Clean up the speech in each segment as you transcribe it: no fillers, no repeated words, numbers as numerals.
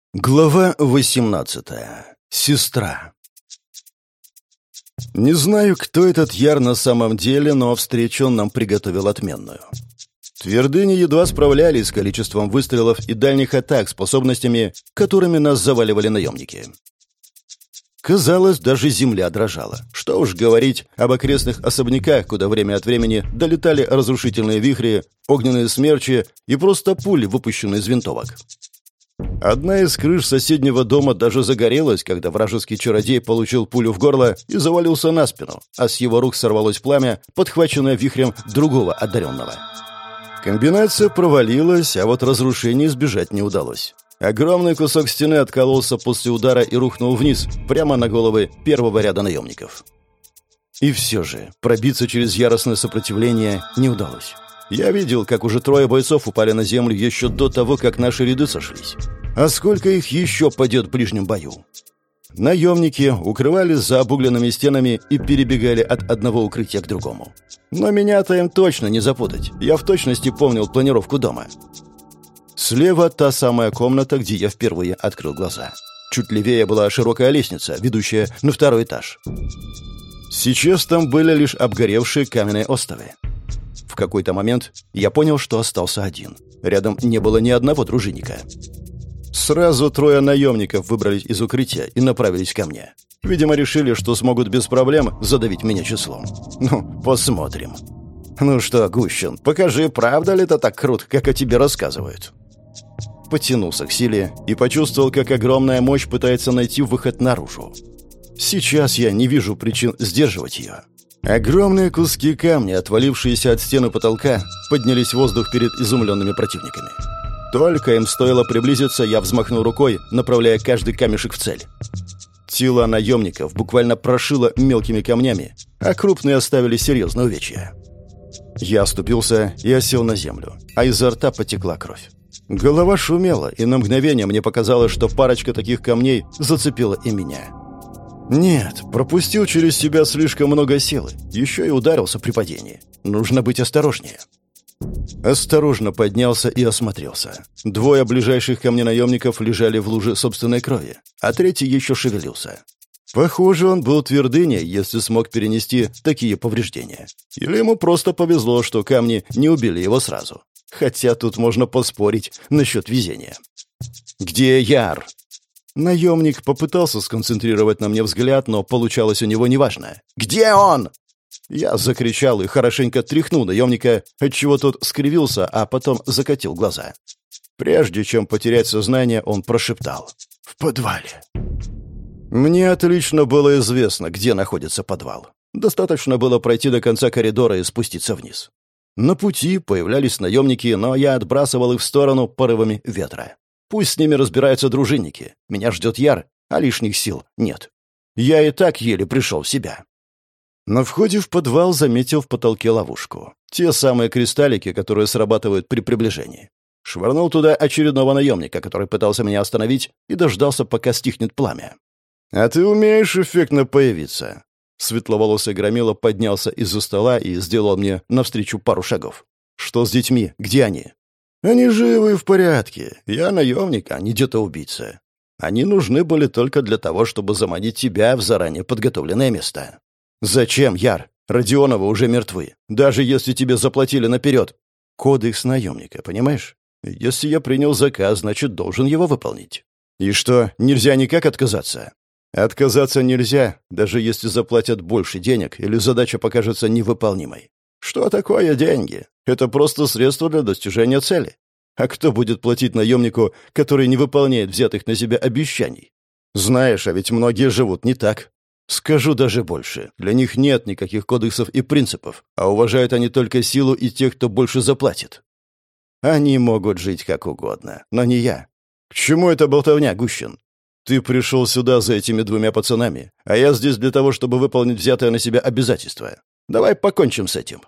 Глава 18. Сестра. Не знаю, кто этот Яр на самом деле, но встречу он нам приготовил отменную. Твердыни едва справлялись с количеством выстрелов и дальних атак, способностями, которыми нас заваливали наемники. Казалось, даже земля дрожала. Что уж говорить об окрестных особняках, куда время от времени долетали разрушительные вихри, огненные смерчи и просто пули, выпущенные из винтовок. Одна из крыш соседнего дома даже загорелась, когда вражеский чародей получил пулю в горло и завалился на спину, а с его рук сорвалось пламя, подхваченное вихрем другого одаренного. Комбинация провалилась, а вот разрушения избежать не удалось. Огромный кусок стены откололся после удара и рухнул вниз, прямо на головы первого ряда наемников. И все же пробиться через яростное сопротивление не удалось. Я видел, как уже 3 бойцов упали на землю еще до того, как наши ряды сошлись. А сколько их еще падет в ближнем бою? Наемники укрывались за обугленными стенами и перебегали от одного укрытия к другому. Но меня-то им точно не запутать. Я в точности помнил планировку дома. Слева та самая комната, где я впервые открыл глаза. Чуть левее была широкая лестница, ведущая на 2-й этаж. Сейчас там были лишь обгоревшие каменные остовы. В какой-то момент я понял, что остался один. Рядом не было ни одного дружинника. Сразу 3 наемников выбрались из укрытия и направились ко мне. Видимо, решили, что смогут без проблем задавить меня числом. Ну, посмотрим. Ну что, Гущин, покажи, правда ли это так круто, как о тебе рассказывают. Потянулся к силе и почувствовал, как огромная мощь пытается найти выход наружу. Сейчас я не вижу причин сдерживать ее. Огромные куски камня, отвалившиеся от стены потолка, поднялись в воздух перед изумленными противниками. Только им стоило приблизиться, я взмахнул рукой, направляя каждый камешек в цель. Тела наемников буквально прошило мелкими камнями, а крупные оставили серьезные увечья. Я оступился и осел на землю, а изо рта потекла кровь. Голова шумела, и на мгновение мне показалось, что парочка таких камней зацепила и меня. Нет, пропустил через себя слишком много силы, еще и ударился при падении. Нужно быть осторожнее. Осторожно поднялся и осмотрелся. 2 ближайших ко мне наемников лежали в луже собственной крови, а 3-й еще шевелился. Похоже, он был твердыней, если смог перенести такие повреждения. Или ему просто повезло, что камни не убили его сразу. Хотя тут можно поспорить насчет везения. «Где Яр?» Наемник попытался сконцентрировать на мне взгляд, но получалось у него неважно. «Где он?» Я закричал и хорошенько тряхнул наемника, отчего тот скривился, а потом закатил глаза. Прежде чем потерять сознание, он прошептал: «В подвале». Мне отлично было известно, где находится подвал. Достаточно было пройти до конца коридора и спуститься вниз. На пути появлялись наемники, но я отбрасывал их в сторону порывами ветра. Пусть с ними разбираются дружинники. Меня ждет Яр, а лишних сил нет. Я и так еле пришел в себя. На входе в подвал заметил в потолке ловушку. Те самые кристаллики, которые срабатывают при приближении. Швырнул туда очередного наемника, который пытался меня остановить, и дождался, пока стихнет пламя. «А ты умеешь эффектно появиться». Светловолосый громила поднялся из-за стола и сделал мне навстречу пару шагов. «Что с детьми? Где они?» «Они живы и в порядке. Я наемник, а не где-то убийца. Они нужны были только для того, чтобы заманить тебя в заранее подготовленное место». «Зачем, Яр? Родионовы уже мертвы. Даже если тебе заплатили наперед. Кодекс наемника, понимаешь? Если я принял заказ, значит, должен его выполнить. И что, нельзя никак отказаться?» «Отказаться нельзя, даже если заплатят больше денег или задача покажется невыполнимой. Что такое деньги? Это просто средство для достижения цели. А кто будет платить наемнику, который не выполняет взятых на себя обещаний? Знаешь, а ведь многие живут не так. Скажу даже больше. Для них нет никаких кодексов и принципов, а уважают они только силу и тех, кто больше заплатит. Они могут жить как угодно, но не я. К чему эта болтовня, Гущин? Ты пришел сюда за этими 2 пацанами, а я здесь для того, чтобы выполнить взятое на себя обязательство. Давай покончим с этим».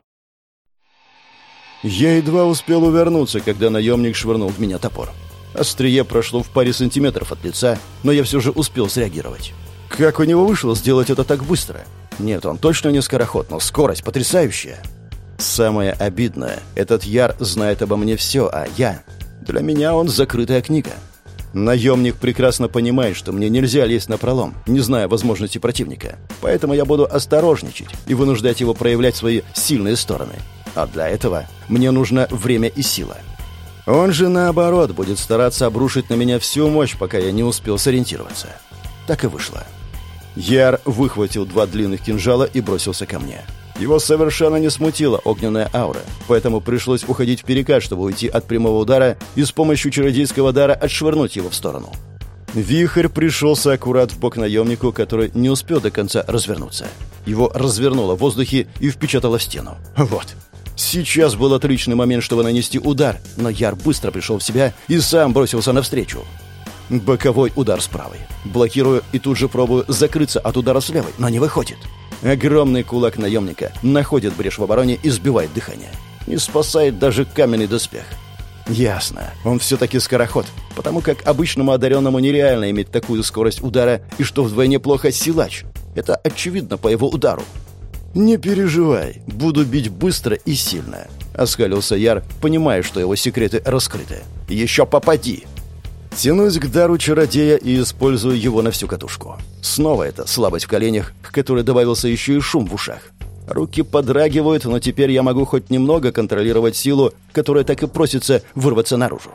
Я едва успел увернуться, когда наемник швырнул в меня топор. Острие прошло в паре сантиметров от лица, но я все же успел среагировать. Как у него вышло сделать это так быстро? Нет, он точно не скороход, но скорость потрясающая. Самое обидное, этот Яр знает обо мне все, а я... Для меня он закрытая книга. Наемник прекрасно понимает, что мне нельзя лезть напролом, не зная возможности противника. Поэтому я буду осторожничать и вынуждать его проявлять свои сильные стороны. А для этого мне нужно время и сила. Он же, наоборот, будет стараться обрушить на меня всю мощь, пока я не успел сориентироваться. Так и вышло. Яр выхватил 2 длинных кинжала и бросился ко мне. Его совершенно не смутила огненная аура, поэтому пришлось уходить вперекат, чтобы уйти от прямого удара и с помощью чародейского дара отшвырнуть его в сторону. Вихрь пришелся аккурат в бок наемнику, который не успел до конца развернуться. Его развернуло в воздухе и впечатало в стену. Вот. Сейчас был отличный момент, чтобы нанести удар, но Яр быстро пришел в себя и сам бросился навстречу. Боковой удар с правой. Блокирую и тут же пробую закрыться от удара с левой, но не выходит. Огромный кулак наемника находит брешь в обороне и сбивает дыхание. Не спасает даже каменный доспех. Ясно, он все-таки скороход, потому как обычному одаренному нереально иметь такую скорость удара и что вдвойне плохо силач. Это очевидно по его удару. «Не переживай, буду бить быстро и сильно», — оскалился Яр, понимая, что его секреты раскрыты. «Еще попади!» Тянусь к дару чародея и использую его на всю катушку. Снова эта слабость в коленях, к которой добавился еще и шум в ушах. Руки подрагивают, но теперь я могу хоть немного контролировать силу, которая так и просится вырваться наружу.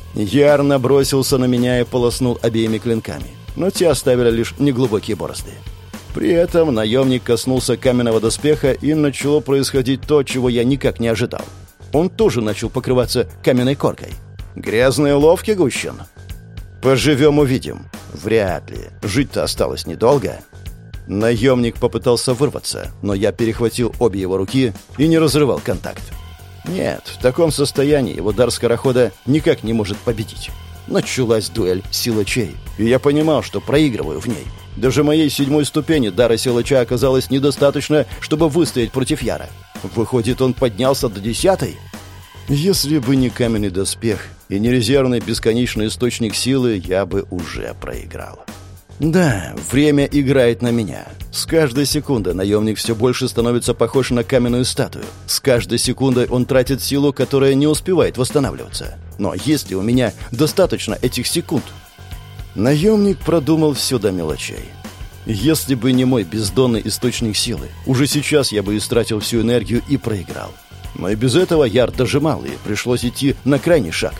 Яр набросился на меня и полоснул обеими клинками, но те оставили лишь неглубокие борозды. При этом наемник коснулся каменного доспеха, и начало происходить то, чего я никак не ожидал. Он тоже начал покрываться каменной коркой. «Грязные уловки, Гущин?» «Поживем, увидим». «Вряд ли. Жить-то осталось недолго». Наемник попытался вырваться, но я перехватил обе его руки и не разрывал контакт. Нет, в таком состоянии его дар скорохода никак не может победить. Началась дуэль силачей, и я понимал, что проигрываю в ней. Даже моей 7-й ступени дара силача оказалось недостаточно, чтобы выстоять против Яра. Выходит, он поднялся до 10-й? Если бы не каменный доспех и не резервный бесконечный источник силы, я бы уже проиграл. Да, время играет на меня. С каждой секундой наемник все больше становится похож на каменную статую. С каждой секундой он тратит силу, которая не успевает восстанавливаться. Но есть ли у меня достаточно этих секунд? Наемник продумал все до мелочей. Если бы не мой бездонный источник силы, уже сейчас я бы истратил всю энергию и проиграл. Но и без этого Яр дожимал, и пришлось идти на крайний шаг.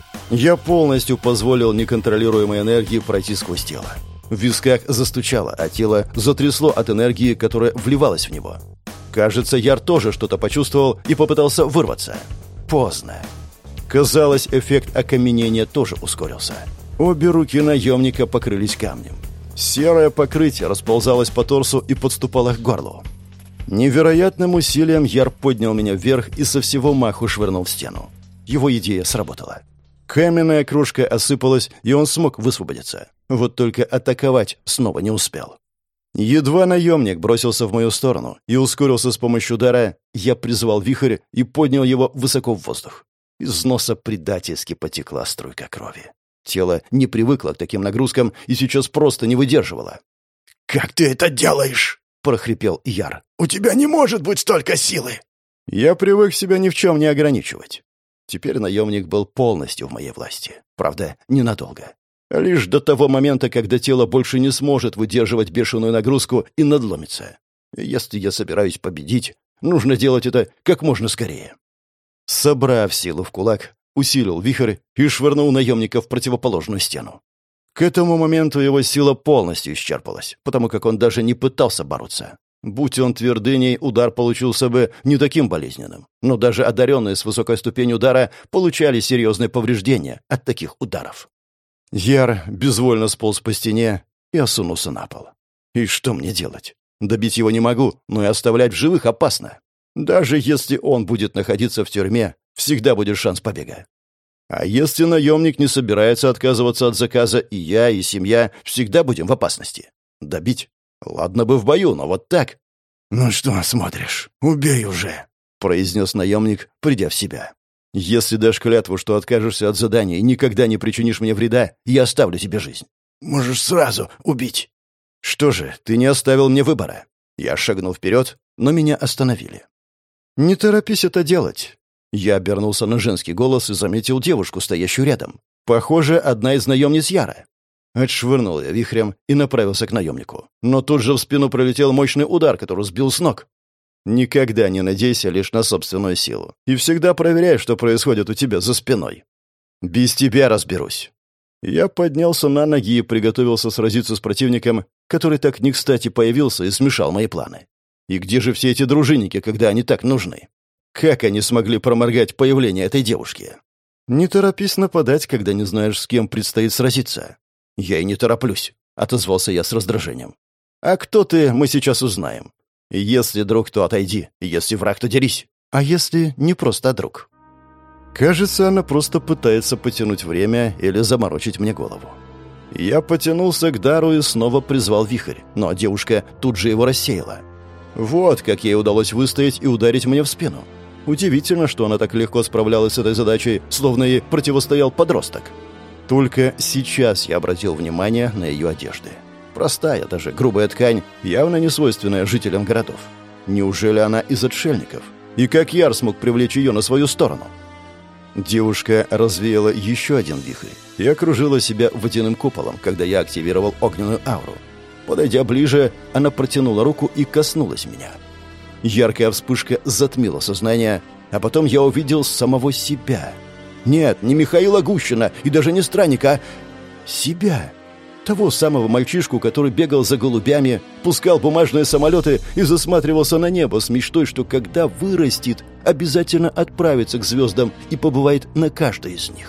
Я полностью позволил неконтролируемой энергии пройти сквозь тело. В висках застучало, а тело затрясло от энергии, которая вливалась в него. Кажется, Яр тоже что-то почувствовал и попытался вырваться. Поздно. Казалось, эффект окаменения тоже ускорился. Обе руки наемника покрылись камнем. Серое покрытие расползалось по торсу и подступало к горлу. Невероятным усилием Яр поднял меня вверх и со всего маху швырнул в стену. Его идея сработала. Каменная кружка осыпалась, и он смог высвободиться. Вот только атаковать снова не успел. Едва наемник бросился в мою сторону и ускорился с помощью удара, я призвал вихрь и поднял его высоко в воздух. Из носа предательски потекла струйка крови. Тело не привыкло к таким нагрузкам и сейчас просто не выдерживало. «Как ты это делаешь?» — прохрипел Яр. «У тебя не может быть столько силы!» Я привык себя ни в чем не ограничивать. Теперь наемник был полностью в моей власти. Правда, ненадолго. Лишь до того момента, когда тело больше не сможет выдерживать бешеную нагрузку и надломится. Если я собираюсь победить, нужно делать это как можно скорее. Собрав силу в кулак, усилил вихрь и швырнул наемника в противоположную стену. К этому моменту его сила полностью исчерпалась, потому как он даже не пытался бороться. Будь он твердыней, удар получился бы не таким болезненным. Но даже одаренные с высокой ступенью удара получали серьезные повреждения от таких ударов. Яр безвольно сполз по стене и осунулся на пол. И что мне делать? Добить его не могу, но и оставлять в живых опасно. Даже если он будет находиться в тюрьме, всегда будет шанс побега. А если наемник не собирается отказываться от заказа, и я, и семья всегда будем в опасности. Добить? Ладно бы в бою, но вот так. «Ну что смотришь? Убей уже!» — произнес наемник, придя в себя. «Если дашь клятву, что откажешься от задания и никогда не причинишь мне вреда, я оставлю тебе жизнь». «Можешь сразу убить». «Что же, ты не оставил мне выбора». Я шагнул вперед, но меня остановили. «Не торопись это делать». Я обернулся на женский голос и заметил девушку, стоящую рядом. Похоже, одна из наемниц Яра. Отшвырнул я вихрем и направился к наемнику. Но тут же в спину пролетел мощный удар, который сбил с ног. Никогда не надейся лишь на собственную силу. И всегда проверяй, что происходит у тебя за спиной. Без тебя разберусь. Я поднялся на ноги и приготовился сразиться с противником, который так не кстати появился и смешал мои планы. И где же все эти дружинники, когда они так нужны? Как они смогли проморгать появление этой девушки? Не торопись нападать, когда не знаешь, с кем предстоит сразиться. Я и не тороплюсь, отозвался я с раздражением. А кто ты, мы сейчас узнаем. Если друг, то отойди, если враг, то дерись. А если не просто друг? Кажется, она просто пытается потянуть время или заморочить мне голову. Я потянулся к дару и снова призвал вихрь, но девушка тут же его рассеяла. Вот как ей удалось выстоять и ударить мне в спину. Удивительно, что она так легко справлялась с этой задачей, словно ей противостоял подросток. Только сейчас я обратил внимание на ее одежды. Простая, даже грубая ткань, явно не свойственная жителям городов. Неужели она из отшельников? И как Яр смог привлечь ее на свою сторону? Девушка развеяла еще один вихрь и окружила себя водяным куполом, когда я активировал огненную ауру. Подойдя ближе, она протянула руку и коснулась меня. Яркая вспышка затмила сознание, а потом я увидел самого себя. Нет, не Михаила Гущина и даже не странника, а себя. Того самого мальчишку, который бегал за голубями, пускал бумажные самолеты и засматривался на небо с мечтой, что когда вырастет, обязательно отправится к звездам и побывает на каждой из них.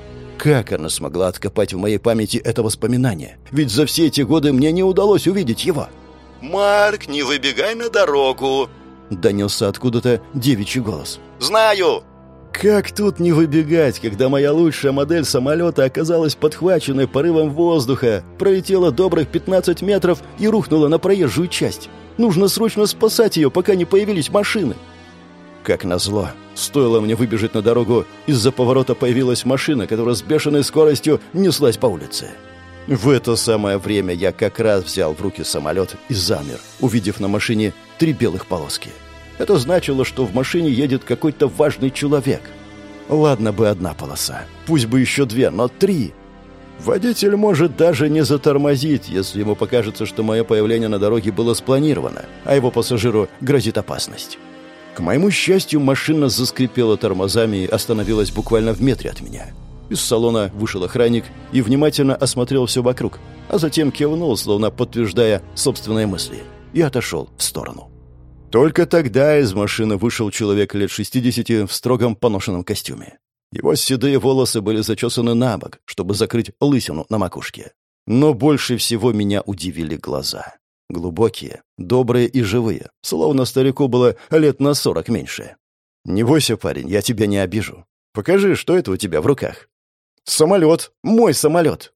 Как она смогла откопать в моей памяти это воспоминание? Ведь за все эти годы мне не удалось увидеть его. «Марк, не выбегай на дорогу!» — донесся откуда-то девичий голос. «Знаю!» Как тут не выбегать, когда моя лучшая модель самолета оказалась подхваченной порывом воздуха, пролетела добрых 15 метров и рухнула на проезжую часть? Нужно срочно спасать ее, пока не появились машины. Как назло, стоило мне выбежать на дорогу, из-за поворота появилась машина, которая с бешеной скоростью неслась по улице. В это самое время я как раз взял в руки самолет и замер, увидев на машине 3 белых полоски. Это значило, что в машине едет какой-то важный человек. Ладно бы одна полоса, пусть бы еще 2, но 3. Водитель может даже не затормозить, если ему покажется, что мое появление на дороге было спланировано, а его пассажиру грозит опасность. К моему счастью, машина заскрипела тормозами и остановилась буквально в метре от меня. Из салона вышел охранник и внимательно осмотрел все вокруг, а затем кивнул, словно подтверждая собственные мысли, и отошел в сторону. Только тогда из машины вышел человек лет 60 в строгом поношенном костюме. Его седые волосы были зачесаны на бок, чтобы закрыть лысину на макушке. Но больше всего меня удивили глаза. Глубокие, добрые и живые, словно старику было лет на 40 меньше. «Не бойся, парень, я тебя не обижу. Покажи, что это у тебя в руках». «Самолет! Мой самолет!»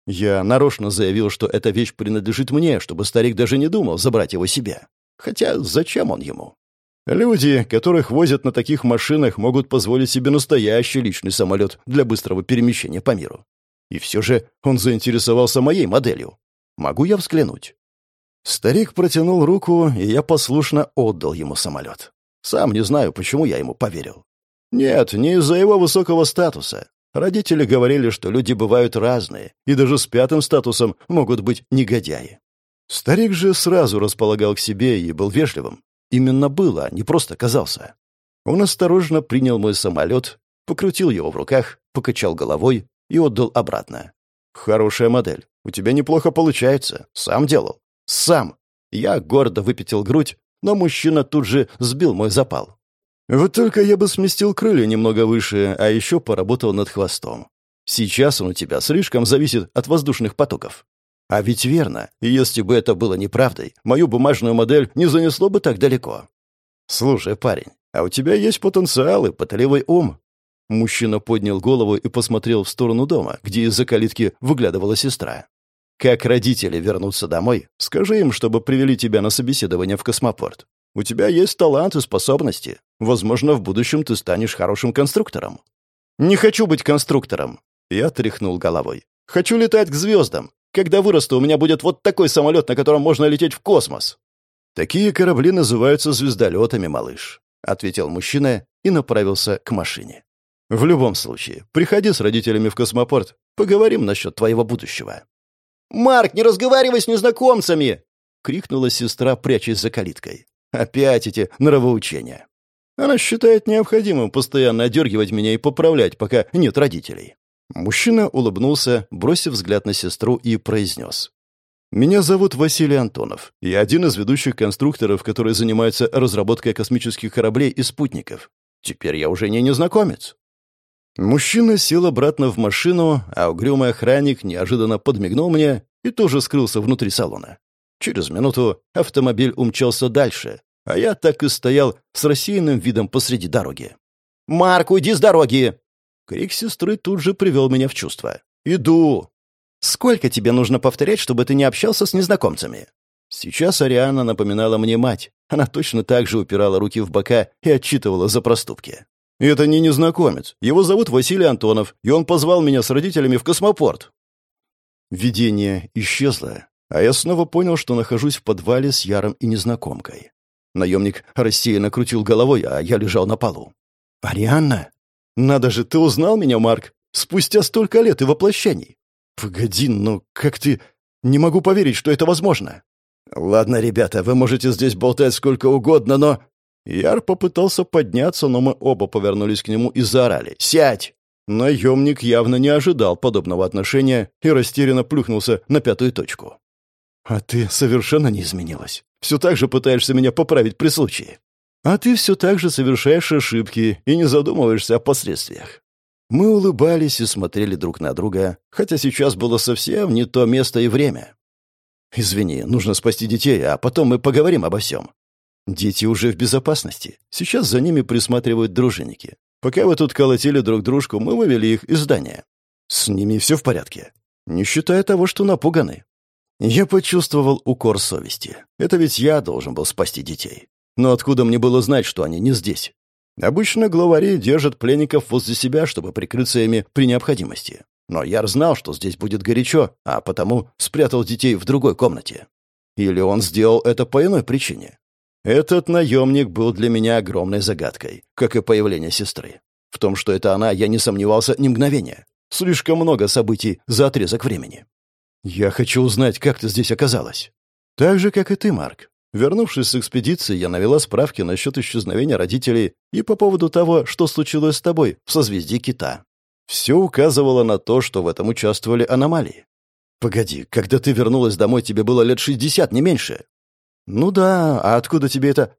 Я нарочно заявил, что эта вещь принадлежит мне, чтобы старик даже не думал забрать его себе. Хотя зачем он ему? Люди, которых возят на таких машинах, могут позволить себе настоящий личный самолет для быстрого перемещения по миру. И все же он заинтересовался моей моделью. Могу я взглянуть? Старик протянул руку, и я послушно отдал ему самолет. Сам не знаю, почему я ему поверил. Нет, не из-за его высокого статуса. Родители говорили, что люди бывают разные, и даже с 5 статусом могут быть негодяи. Старик же сразу располагал к себе и был вежливым. Именно было, а не просто казался. Он осторожно принял мой самолет, покрутил его в руках, покачал головой и отдал обратно. «Хорошая модель. У тебя неплохо получается. Сам делал». «Сам». Я гордо выпятил грудь, но мужчина тут же сбил мой запал. Вот только я бы сместил крылья немного выше, а еще поработал над хвостом. Сейчас он у тебя слишком зависит от воздушных потоков. А ведь верно, если бы это было неправдой, мою бумажную модель не занесло бы так далеко. Слушай, парень, а у тебя есть потенциал и пытливый ум. Мужчина поднял голову и посмотрел в сторону дома, где из-за калитки выглядывала сестра. Как родители вернутся домой, скажи им, чтобы привели тебя на собеседование в космопорт. У тебя есть талант и способности. Возможно, в будущем ты станешь хорошим конструктором. Не хочу быть конструктором. Я тряхнул головой. Хочу летать к звездам. Когда вырасту, у меня будет вот такой самолет, на котором можно лететь в космос. Такие корабли называются звездолетами, малыш, ответил мужчина и направился к машине. В любом случае, приходи с родителями в космопорт. Поговорим насчет твоего будущего». «Марк, не разговаривай с незнакомцами!» — крикнула сестра, прячась за калиткой. Опять эти нравоучения. Она считает необходимым постоянно одергивать меня и поправлять, пока нет родителей. Мужчина улыбнулся, бросив взгляд на сестру, и произнес. «Меня зовут Василий Антонов. Я один из ведущих конструкторов, которые занимаются разработкой космических кораблей и спутников. Теперь я уже не незнакомец». Мужчина сел обратно в машину, а угрюмый охранник неожиданно подмигнул мне и тоже скрылся внутри салона. Через минуту автомобиль умчался дальше, а я так и стоял с рассеянным видом посреди дороги. «Марк, уйди с дороги!» Крик сестры тут же привел меня в чувство. «Иду!» «Сколько тебе нужно повторять, чтобы ты не общался с незнакомцами?» Сейчас Ариана напоминала мне мать. Она точно так же упирала руки в бока и отчитывала за проступки. «Это не незнакомец. Его зовут Василий Антонов, и он позвал меня с родителями в космопорт». Видение исчезло, а я снова понял, что нахожусь в подвале с Яром и незнакомкой. Наемник рассеянно крутил головой, а я лежал на полу. «Арианна? Надо же, ты узнал меня, Марк? Спустя столько лет и воплощений. Погоди, ну как ты... Не могу поверить, что это возможно». «Ладно, ребята, вы можете здесь болтать сколько угодно, но...» Яр попытался подняться, но мы оба повернулись к нему и заорали. «Сядь!» Наемник явно не ожидал подобного отношения и растерянно плюхнулся на пятую точку. «А ты совершенно не изменилась. Все так же пытаешься меня поправить при случае. А ты все так же совершаешь ошибки и не задумываешься о последствиях». Мы улыбались и смотрели друг на друга, хотя сейчас было совсем не то место и время. «Извини, нужно спасти детей, а потом мы поговорим обо всем. Дети уже в безопасности. Сейчас за ними присматривают дружинники. Пока вы тут колотили друг дружку, мы вывели их из здания. С ними все в порядке. Не считая того, что напуганы». Я почувствовал укор совести. Это ведь я должен был спасти детей. Но откуда мне было знать, что они не здесь? Обычно главари держат пленников возле себя, чтобы прикрыться ими при необходимости. Но Яр знал, что здесь будет горячо, а потому спрятал детей в другой комнате. Или он сделал это по иной причине. Этот наемник был для меня огромной загадкой, как и появление сестры. В том, что это она, я не сомневался ни мгновения. Слишком много событий за отрезок времени. «Я хочу узнать, как ты здесь оказалась». «Так же, как и ты, Марк. Вернувшись с экспедиции, я навела справки насчет исчезновения родителей и по поводу того, что случилось с тобой в созвездии Кита. Все указывало на то, что в этом участвовали аномалии. Погоди, когда ты вернулась домой, тебе было лет 60, не меньше». «Ну да, а откуда тебе это...»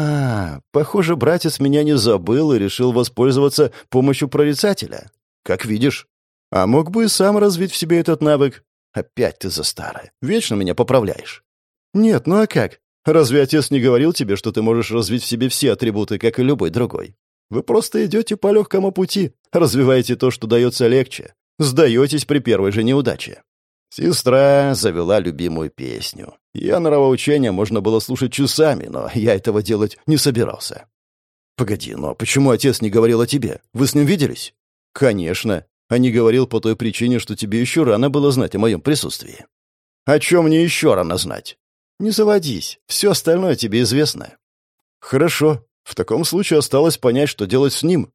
Похоже, братец меня не забыл и решил воспользоваться помощью прорицателя. Как видишь. А мог бы и сам развить в себе этот навык. Опять ты за старое. Вечно меня поправляешь». «Нет, ну а как? Разве отец не говорил тебе, что ты можешь развить в себе все атрибуты, как и любой другой? Вы просто идете по легкому пути, развиваете то, что дается легче, сдаетесь при первой же неудаче». Сестра завела любимую песню. Ее нравоучения можно было слушать часами, но я этого делать не собирался. «Погоди, но почему отец не говорил о тебе? Вы с ним виделись?» «Конечно. А не говорил по той причине, что тебе еще рано было знать о моем присутствии». «О чем мне еще рано знать?» «Не заводись. Все остальное тебе известно». «Хорошо. В таком случае осталось понять, что делать с ним».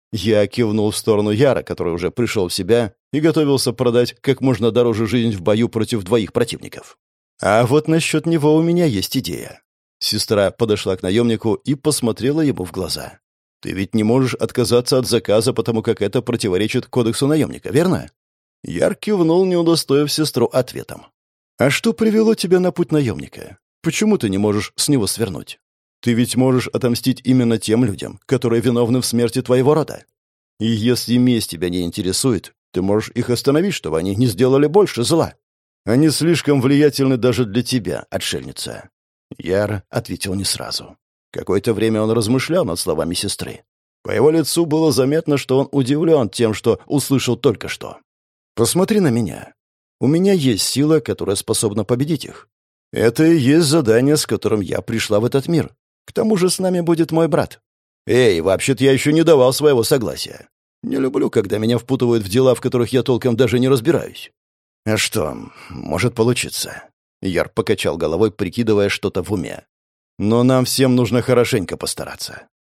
Я кивнул в сторону Яра, который уже пришел в себя и готовился продать как можно дороже жизнь в бою против двоих противников. «А вот насчет него у меня есть идея». Сестра подошла к наемнику и посмотрела ему в глаза. «Ты ведь не можешь отказаться от заказа, потому как это противоречит кодексу наемника, верно?» Яр кивнул, не удостоив сестру ответом. «А что привело тебя на путь наемника? Почему ты не можешь с него свернуть? Ты ведь можешь отомстить именно тем людям, которые виновны в смерти твоего рода. И если месть тебя не интересует, ты можешь их остановить, чтобы они не сделали больше зла. Они слишком влиятельны даже для тебя, отшельница». Яр ответил не сразу. Какое-то время он размышлял над словами сестры. По его лицу было заметно, что он удивлен тем, что услышал только что. «Посмотри на меня. У меня есть сила, которая способна победить их. Это и есть задание, с которым я пришла в этот мир. К тому же с нами будет мой брат. Эй, вообще-то я еще не давал своего согласия. Не люблю, когда меня впутывают в дела, в которых я толком даже не разбираюсь». «А что, может получиться?» Яр покачал головой, прикидывая что-то в уме. «Но нам всем нужно хорошенько постараться».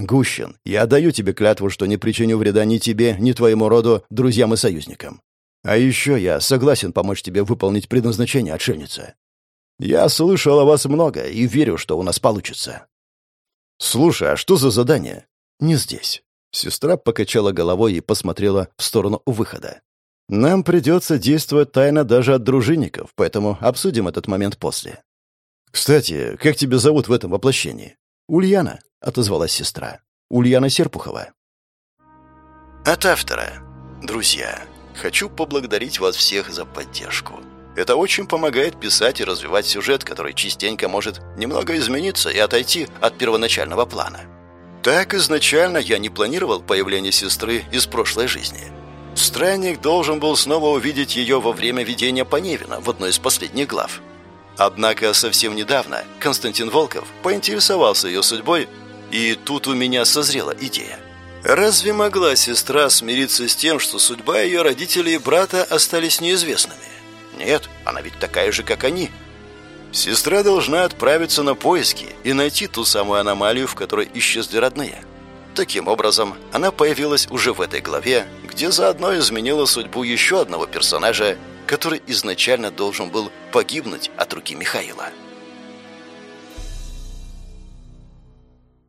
Гущин, я даю тебе клятву, что не причиню вреда ни тебе, ни твоему роду, друзьям и союзникам. А еще я согласен помочь тебе выполнить предназначение, отшельница. Я слышал о вас много и верю, что у нас получится. Слушай, а что за задание? Не здесь. Сестра покачала головой и посмотрела в сторону выхода. Нам придется действовать тайно даже от дружинников, поэтому обсудим этот момент после. Кстати, как тебя зовут в этом воплощении? Ульяна, отозвалась сестра. Ульяна Серпухова. От автора. Друзья, хочу поблагодарить вас всех за поддержку. Это очень помогает писать и развивать сюжет, который частенько может немного измениться и отойти от первоначального плана. Так изначально я не планировал появление сестры из прошлой жизни. Странник должен был снова увидеть ее во время видения Поневина в одной из последних глав. Однако совсем недавно Константин Волков поинтересовался ее судьбой, и тут у меня созрела идея. Разве могла сестра смириться с тем, что судьба ее родителей и брата остались неизвестными? Нет, она ведь такая же, как они. Сестра должна отправиться на поиски и найти ту самую аномалию, в которой исчезли родные. Таким образом, она появилась уже в этой главе, где заодно изменила судьбу еще одного персонажа, который изначально должен был погибнуть от руки Михаила.